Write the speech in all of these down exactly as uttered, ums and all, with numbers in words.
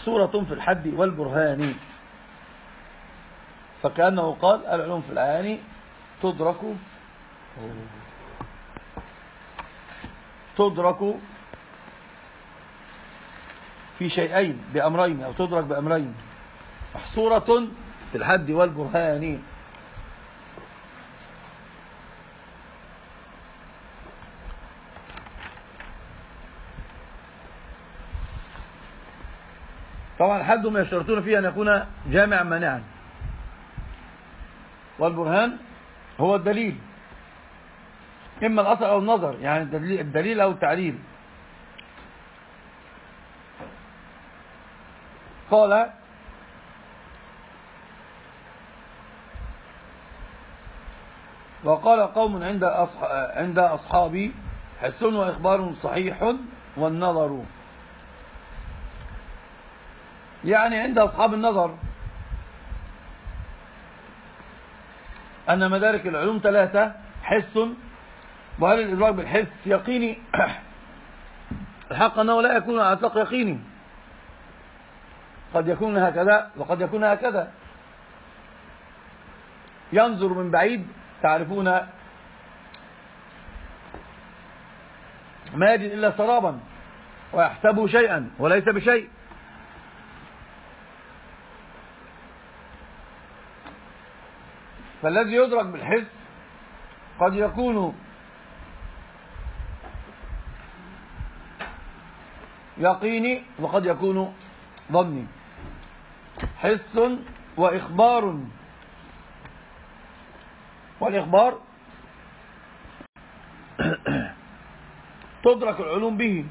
محصورة في الحد والبرهان. فكأنه قال العلوم في الأعيان تدرك تدرك في شيئين بأمرين، أو تدرك بأمرين، محصورة في الحد والبرهان. طبعا الحد ما يشترطون فيه أن يكون جامعا مانعا، والبرهان هو الدليل، إما الأثر أو النظر، يعني الدليل أو التعليل. قال وقال قوم عند عند أصحابي حس وإخبار صحيح والنظر. يعني عند أصحاب النظر أن مدارك العلوم ثلاثة: حس، وهل الإدراك بالحس يقيني؟ الحق أنه لا يكون على إطلاق يقيني، قد يكون هكذا وقد يكون هكذا. ينظر من بعيد تعرفون ما يجد إلا سرابا ويحسبه شيئا وليس بشيء. فالذي يدرك بالحس قد يكون يقيني وقد يكون ظني. حس وإخبار، والإخبار تدرك العلوم به،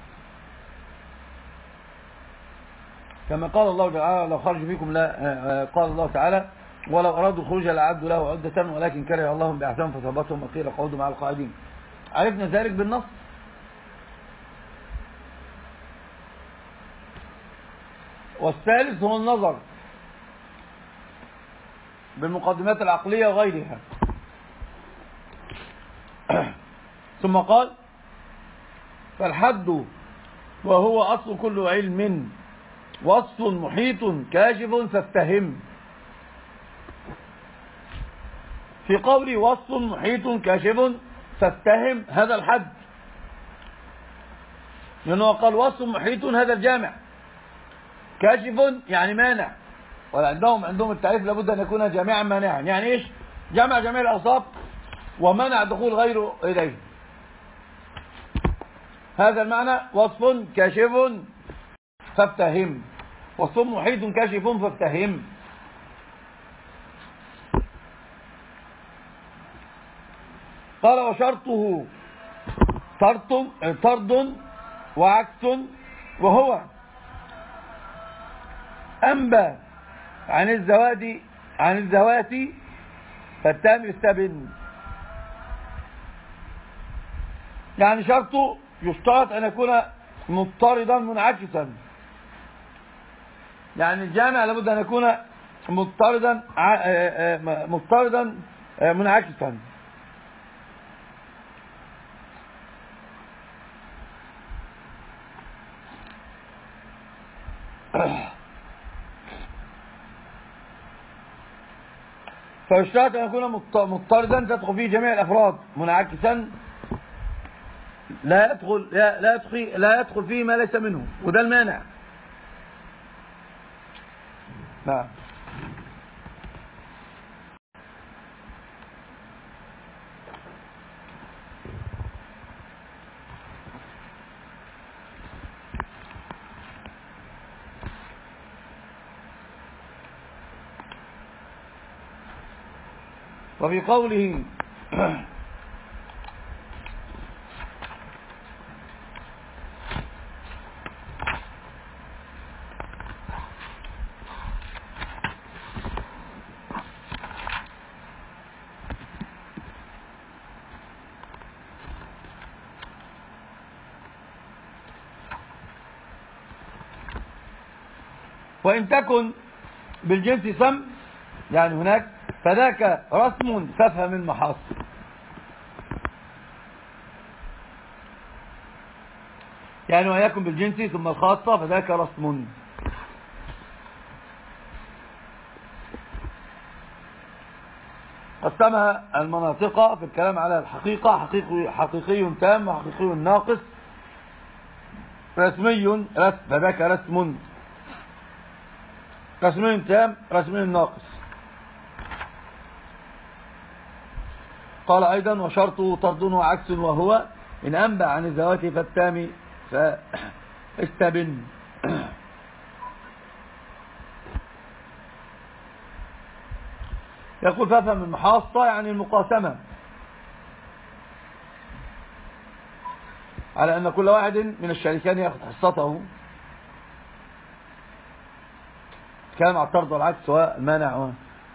كما قال الله تعالى: لو خرج فيكم لا قال الله تعالى: ولو أرادوا الخروج لأعدوا له عدة ولكن كره الله بعثهم فثبتهم وقيل اقعدوا مع القاعدين. عرفنا ذلك بالنص. والثالث هو النظر بالمقدمات العقلية وغيرها. ثم قال: فالحد وهو أصل كل علم وصف محيط كاشف فافتهم. في قولي وصف محيط كاشف فافتهم هذا الحد، لأنه قال وصف محيط هذا الجامع، كاشف يعني مانع، وعندهم عندهم التعريف لابد أن يكون جامعا مانعا. يعني إيش؟ جمع جميع الأوصاف ومنع دخول غيره إليه. هذا المعنى وصف كاشف فافتهم، وصف محيط كاشف فافتهم. قال: وشرطه طرد طرد وعكس، وهو أنبى عن الزواد عن الزوات فالتام يستبن. يعني شرطه يشترط أن يكون مضطردا منعكسا، يعني الجامع لابد أن يكون مضطردا مضطردا منعكسا. فيشترط أن يكون مضطردا تدخل فيه جميع الأفراد، منعكسا لا يدخل لا يدخل لا يدخل فيه ما ليس منه، وده المانع. نعم. وفي قوله وإن تكن بالجنس سم، يعني هناك فذاك رسم فافهم المحاصل. يعني ويكن بالجنس ثم الخاصة فذاك رسم. قسمها المناطق في الكلام على الحقيقة: حقيقي, حقيقي تام وحقيقي ناقص، رسمي رسم، فذاك رسم، رسمي تام رسمي ناقص. قال أيضا: وشرطه طرد وعكس، وهو إن أنبأ عن الذوات فالتام فاستبن. يقول: فافهم المحاصة يعني المقاسمة، على أن كل واحد من الشريكين يأخذ حصته. كلام على الطرد والعكس والمانع.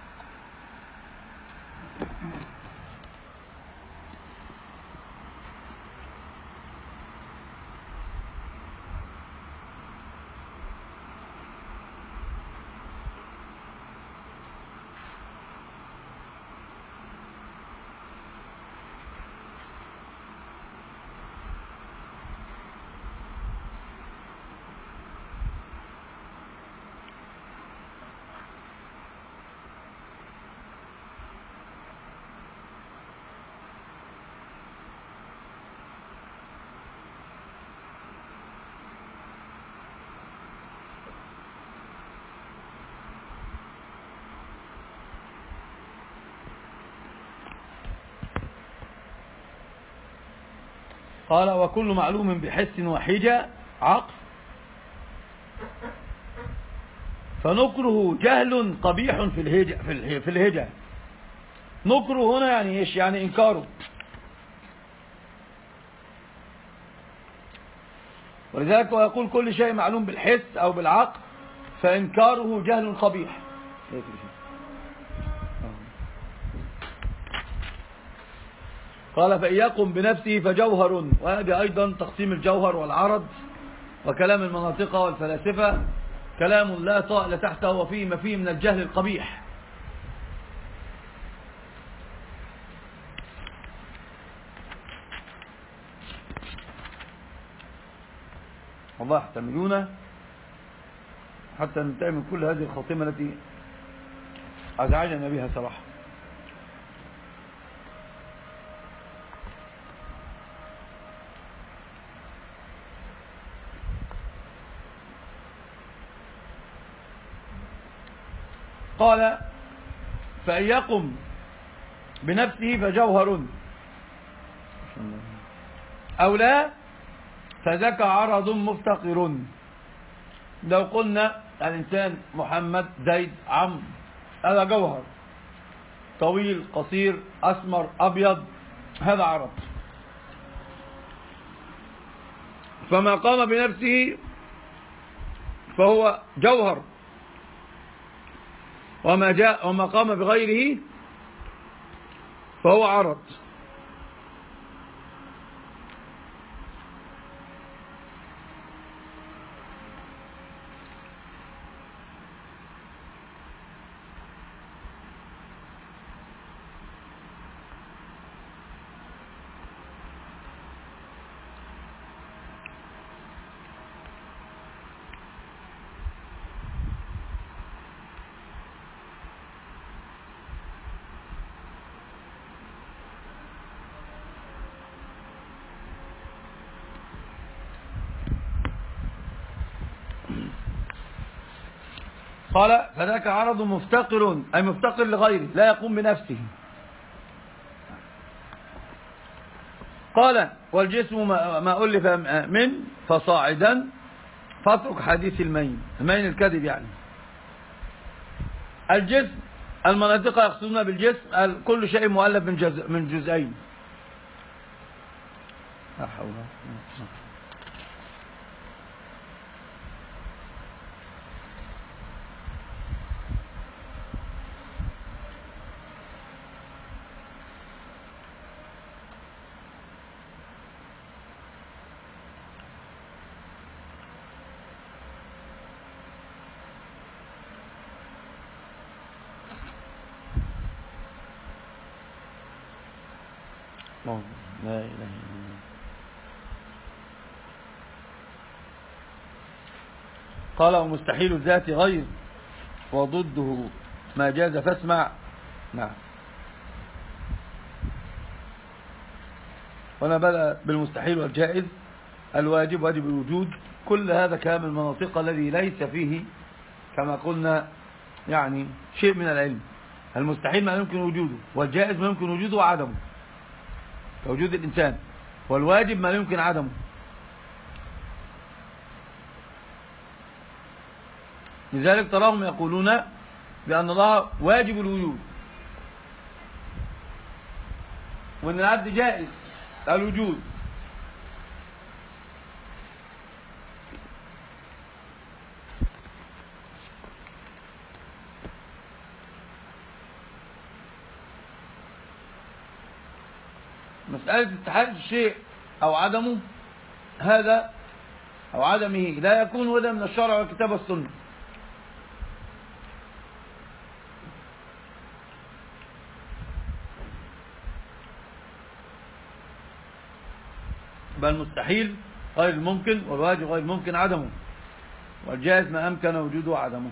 قال: وكل معلوم بحس وحجة عقل، فنكره جهل قبيح في الهجة في الهجة. نكره هنا يعني ايش؟ يعني انكاره. ولذلك يقول: كل شيء معلوم بالحس او بالعقل فانكاره جهل قبيح. قال: فإن يقم بنفسه فجوهر. وهذا أيضا تقسيم الجوهر والعرض وكلام المناطق والفلاسفة كلام لا طائل تحته، وفيه ما فيه من الجهل القبيح. والله يحتملون حتى ننتهي من كل هذه الخاتمة التي أزعجنا بها صراحة. قال: فإن يقم بنفسه فجوهر، أو لا فذاك عرض مفتقر. لو قلنا الإنسان محمد زيد عمرو، هذا جوهر، طويل قصير أسمر أبيض، هذا عرض. فما قام بنفسه فهو جوهر، وما جاء وما قام بغيره فهو عرض. قال: فذاك عرض مفتقر، أي مفتقر لغيره لا يقوم بنفسه. قال: والجسم ما ألف من فصاعدا فاترك حديث المين. المين الكذب يعني. الجسم المناطق يقصدون بالجسم كل شيء مؤلف من جزء من جزئين. لا حول ولا قوة. لا إله إلا الله. قال: ومستحيل الذات غير وضده ما جاز فاسمع. نعم. وأنا بدأ بالمستحيل والجائز، الواجب واجب الوجود، كل هذا كلام المناطق الذي ليس فيه كما قلنا يعني شيء من العلم. المستحيل ما يمكن وجوده، والجائز ما يمكن وجوده وعدمه كوجود الإنسان، والواجب ما يمكن عدمه. لذلك تراهم يقولون بأن الله واجب الوجود، وأن العبد جائز الوجود. مسألة استحالة الشيء أو عدمه هذا أو عدمه لا يكون ولا من الشرع والكتاب والسنة، بل مستحيل غير ممكن، والواجب غير ممكن عدمه، والجائز ما أمكن وجوده وعدمه.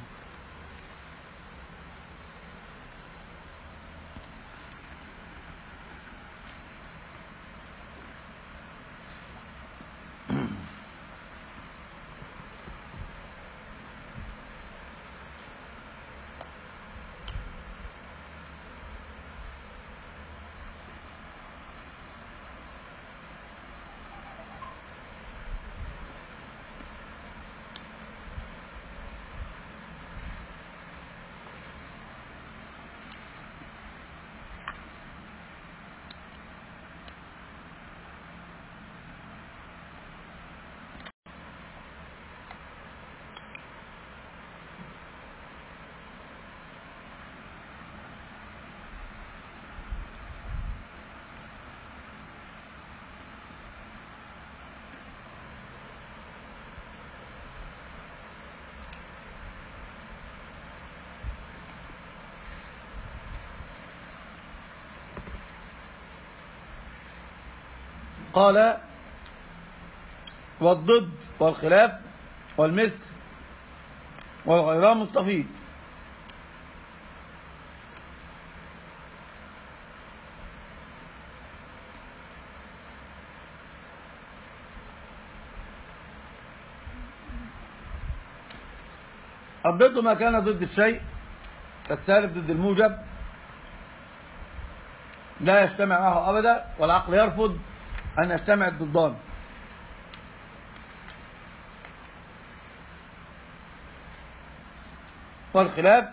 قال والضد والخلاف والمثل والغيران مستفيد. الضد ما كان ضد الشيء كالسالب ضد الموجب لا يجتمع معه أبدا، والعقل يرفض أن يجتمع الضدان. والخلاف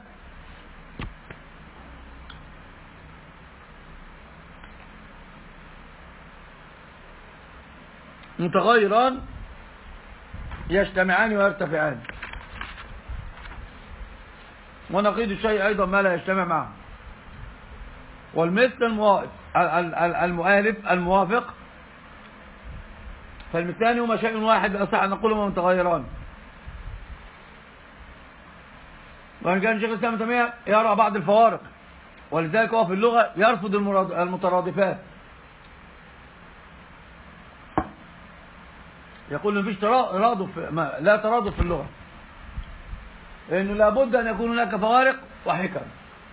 متغيران يجتمعان ويرتفعان، ونقيض الشيء أيضا ما لا يجتمع معه. والمثل المؤالف الموافق، فالمثلان هما شيء واحد أصح أن نقولهما متغيران. وإن كان شيخ الإسلام ابن تيمية يرى بعض الفوارق، ولذلك هو في اللغة يرفض المترادفات، يقول إن فيش ترادف، لا ترادف في اللغة، لأنه لابد أن يكون هناك فوارق وحكم.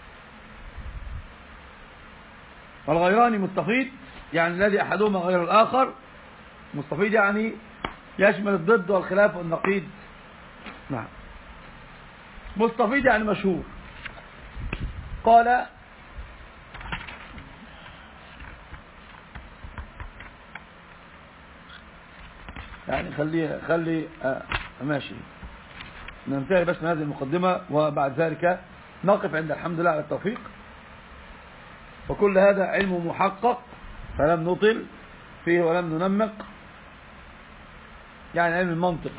والغيران مستفيد يعني الذي أحدهما غير الآخر، مستفيد يعني يشمل الضد والخلاف والنقيض. نعم، مستفيد يعني مشهور. قال يعني خلي خلي آه ماشي، ننتهي بس من هذه المقدمة، وبعد ذلك نقف عند الحمد لله على التوفيق. وكل هذا علم محقق فلم نطل فيه ولم ننمق، يعني علم المنطق.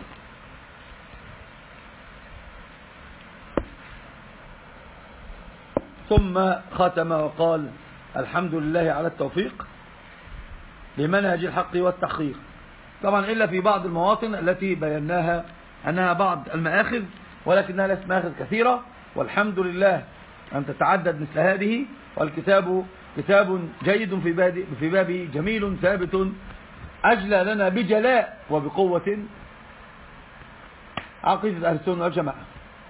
ثم ختم وقال الحمد لله على التوفيق لمنهج الحق والتحقيق. طبعا إلا في بعض المواطن التي بيناها أنها بعض المآخذ، ولكنها ليست مآخذ كثيرة، والحمد لله أن تتعدد مثل هذه. والكتاب كتاب جيد في باب في بابه، جميل ثابت، أجلى لنا بجلاء وبقوة عقيدة أهل السنة والجماعة.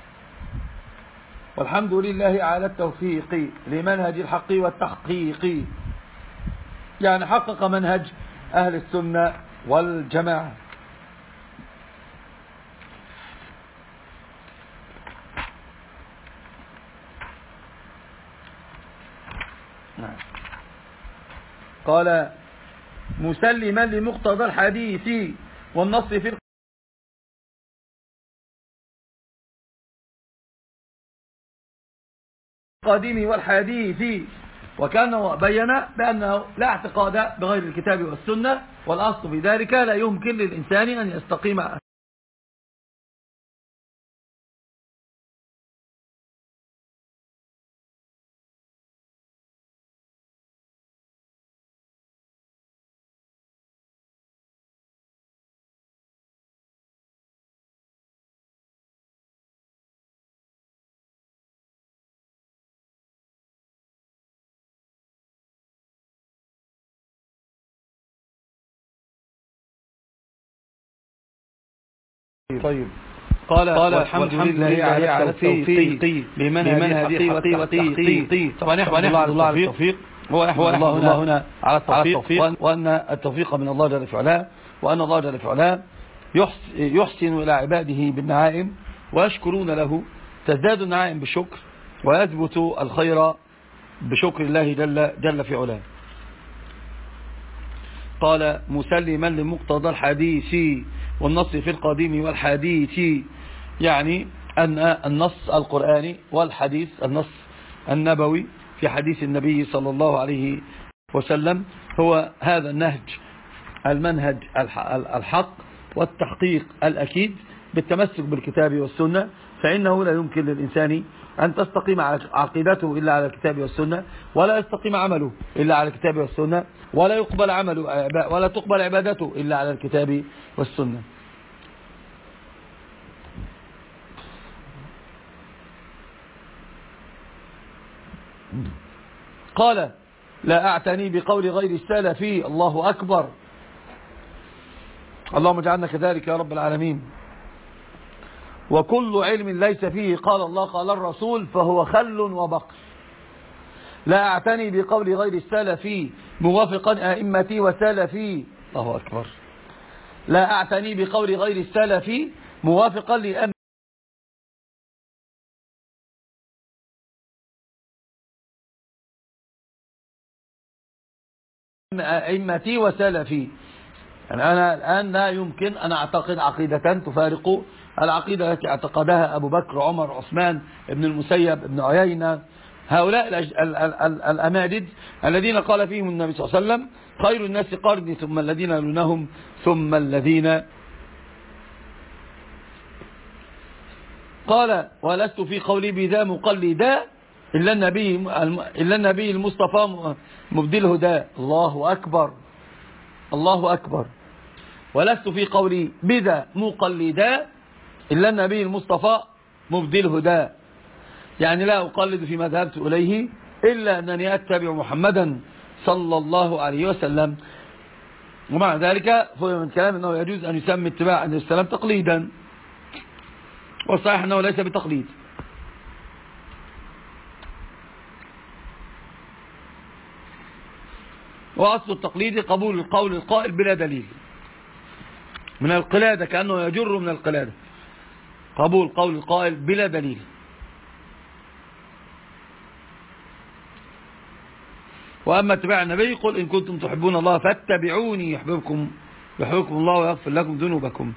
والحمد لله على التوفيق لمنهج الحق والتحقيق، يعني حقق منهج أهل السنة والجماعة. قال مسلما لمقتضى الحديث والنص في القديم والحديث، وكان بين بأنه لا اعتقاد بغير الكتاب والسنة، والأصل في ذلك لا يمكن للإنسان أن يستقيم طيب. قال, قال والحمد لله على التوفيق بمنهج حقيقي والتحقيق. طبعا يحمد الله على التوفيق، هو يحمد الله هنا على التوفيق، وأن التوفيق من الله جل وعلا، وأن الله جل وعلا يحسن إلى عباده بالنعائم ويشكرون له، تزداد النعائم بالشكر ويثبت الخير بشكر الله جل, جل في علاه. قال مسلما لمقتضى الحديث والنص في القديم والحديث، يعني أن النص القرآني والحديث النص النبوي في حديث النبي صلى الله عليه وسلم هو هذا النهج المنهج الحق والتحقيق الأكيد بالتمسك بالكتاب والسنة، فإنه لا يمكن للإنسان أن تستقيم عقيدته إلا على الكتاب والسنة، ولا يستقيم عمله إلا على الكتاب والسنة، ولا يقبل عمله ولا تقبل عبادته إلا على الكتاب والسنة. قال لا أعتني بقول غير السلف، الله أكبر، اللهم اجعلنا كذلك يا رب العالمين. وكل علم ليس فيه قال الله قال الرسول فهو خل وبقر. لا أعتني بقول غير السلف موافقا أئمتي وسلفي، الله أكبر. لا أعتني بقول غير السلف موافقا لأئمتي أئمتي وسلفي. يعني أنا الآن لا يمكن أن أعتقد عقيدة تفارق العقيدة التي اعتقدها أبو بكر عمر عثمان ابن المسيب ابن عيينة، هؤلاء الأماجد الذين قال فيهم النبي صلى الله عليه وسلم خير الناس قرني ثم الذين يلونهم ثم الذين. قال ولست في قولي بذا مقلدا إلا النبي, إلا النبي المصطفى مبدي الهدى، الله أكبر الله أكبر. ولست في قولي بذا مقلدا إلا النبي المصطفى مبدي الهدى، يعني لا أقلد فيما ذهبت إليه إلا أنني أتبع محمدا صلى الله عليه وسلم. ومع ذلك فهو من كلام أنه يجوز أن يسمي اتباع النبي صلى الله عليه وسلم تقليدا، والصحيح أنه ليس بتقليد. وأصل التقليد قبول القول القائل بلا دليل، من القلادة، كأنه يجر من القلادة، قبول قول القائل بلا دليل. وأما اتباع النبي قل إن كنتم تحبون الله فاتبعوني يحببكم يحببكم الله ويغفر لكم ذنوبكم.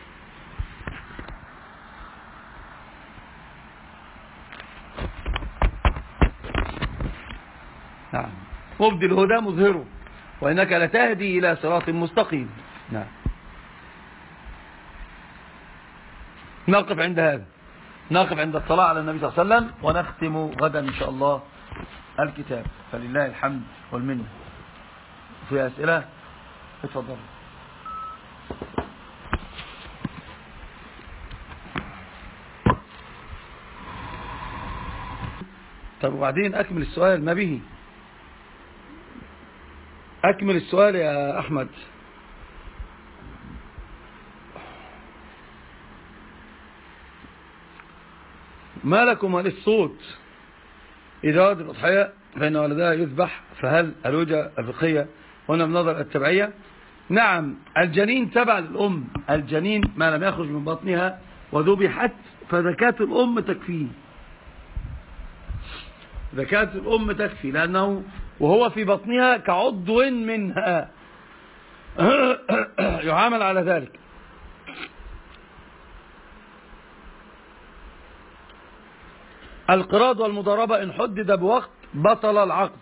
نعم. مبدي الهدى مظهره وإنك لتهدي إلى صراط مستقيم. نعم. نقف عند هذا، نقف عند الصلاة على النبي صلى الله عليه وسلم، ونختم غدا إن شاء الله الكتاب. فلله الحمد والمنة. في أسئلة؟ اتفضل. طب وبعدين أكمل السؤال، ما به؟ أكمل السؤال يا أحمد. ما لكم وللصوت إذا ولد الأضحية فإن ولدها يذبح، فهل الوجه الفقهية هنا بنظر التبعية؟ نعم الجنين تبع للأم، الجنين ما لم يخرج من بطنها وذبحت فزكاة الأم تكفيه، زكاة الأم تكفي، لأنه وهو في بطنها كعضو منها يعامل على ذلك. القراض والمضاربة إن حدد بوقت بطل العقد،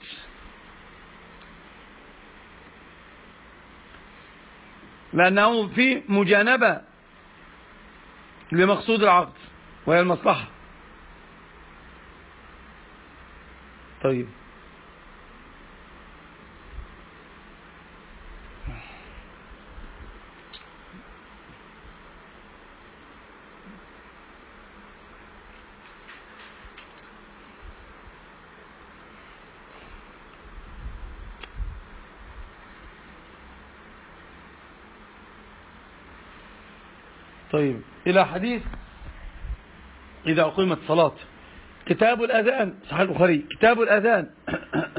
لأنه في مجانبة لمقصود العقد وهي المصلحة. طيب طيب إلى حديث إذا أقيمت الصلاة. كتاب الأذان، صحيح البخاري، كتاب الأذان